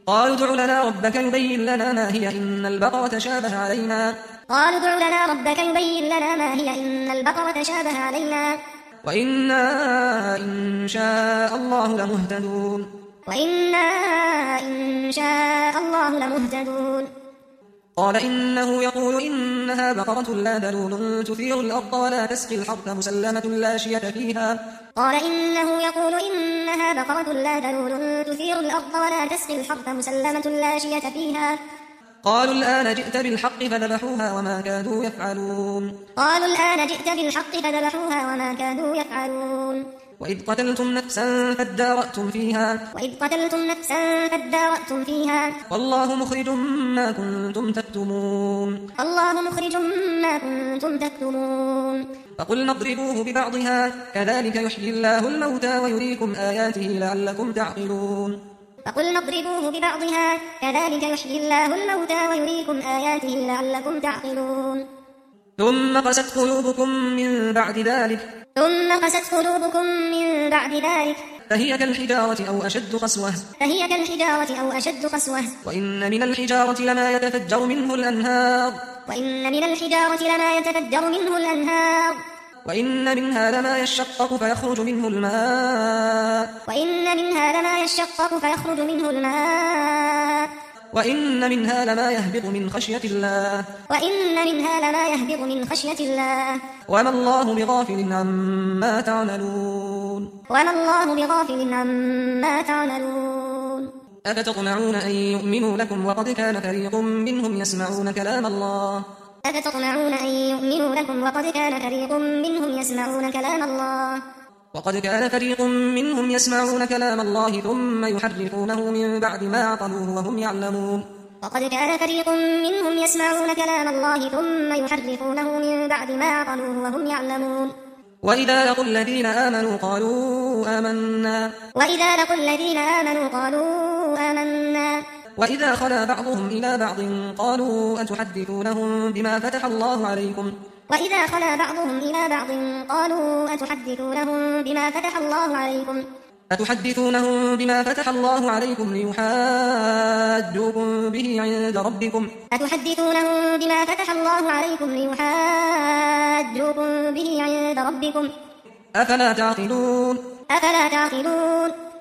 قالوا ادع لنا ربك يبين لنا ما هي إن البقرة شابه علينا قالوا ادع لنا ربك يبين لنا ما هي إن البقرة شابه علينا وإنا إن شاء الله لمهتدون وإنا إن شاء الله لمهتدون قال إنه يقول إنها بقرة لا ذلول تثير الأرض ولا تسقي الحرث مسلمة لا شية فيها قال إنه يقول إنها بقرة لا ذلول تثير الأرض ولا تسقي الحرث مسلمة لا شية فيها قالوا الآن جئت بالحق فذبحوها وما كادوا يفعلون قالوا الآن جئت بالحق فذبحوها وما كادوا يفعلون وإذ قتلتم نفسا فادارأتم فيها والله مخرج ما كنتم تكتمون فقلنا اضربوه ببعضها كذلك يحيي الله الموتى ويريكم آياته لعلكم تعقلون ثم قست قلوبكم من بعد ذلك فهي كالحجارة أو أشد قسوة وإن من الحجارة لما يتفجر منه الأنهار وإن منها لما يشقق فيخرج منه الماء وإن منها لما يهبط من خشية الله وما الله بغافل عما تعملون أفتطمعون أن يؤمنوا لكم وقد كان فريق منهم يسمعون كلام الله ثم يحرفونه من بعد ما عقلوه وهم يعلمون وإذا لقوا الذين آمنوا قالوا آمنا وإذا خلا بعضهم إلى بعض قالوا أتحدثونهم بما فتح الله عليكم ليحاجوكم به عند ربكم أفلا تعقلون